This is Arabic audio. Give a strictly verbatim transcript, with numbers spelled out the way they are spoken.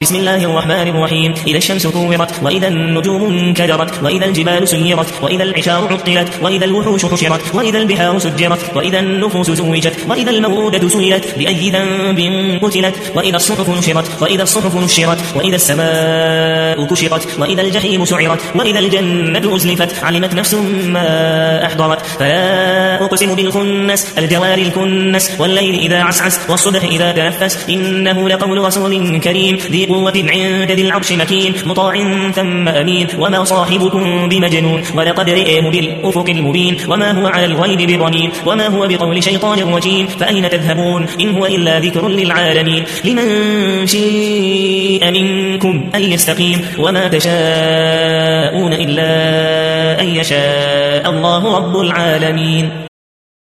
بسم الله الرحمن الرحيم إذا الشمس كورت وإذا النجوم انكدرت وإذا الجبال سيرت وإذا العشار عطلت وإذا الوحوش حشرت وإذا البحار سجرت وإذا النفوس زوجت وإذا الموءودة سئلت بأي ذنب قتلت وإذا الصحف نشرت وإذا الصحف نشرت وإذا السماء كشطت وإذا الجحيم سعرت وإذا الجنة أزلفت علمت نفس ما أحضرت فلا أقسم بالخنس الجوار الكنس والليل إذا عسعس والصبح إذا تنفس إنه لقول رسول كريم ذي قوة عند ذي العرش مكين مطاع ثم أمين وما صاحبكم بمجنون ولقد رئيه بالأفق المبين وما هو على الغيب بضنين وما هو بقول شيطان رجيم فأين تذهبون إن هو إلا ذكر للعالمين لمن شاء منكم أن يستقيم وما تشاءون إلا أن يشاء الله رب العالمين.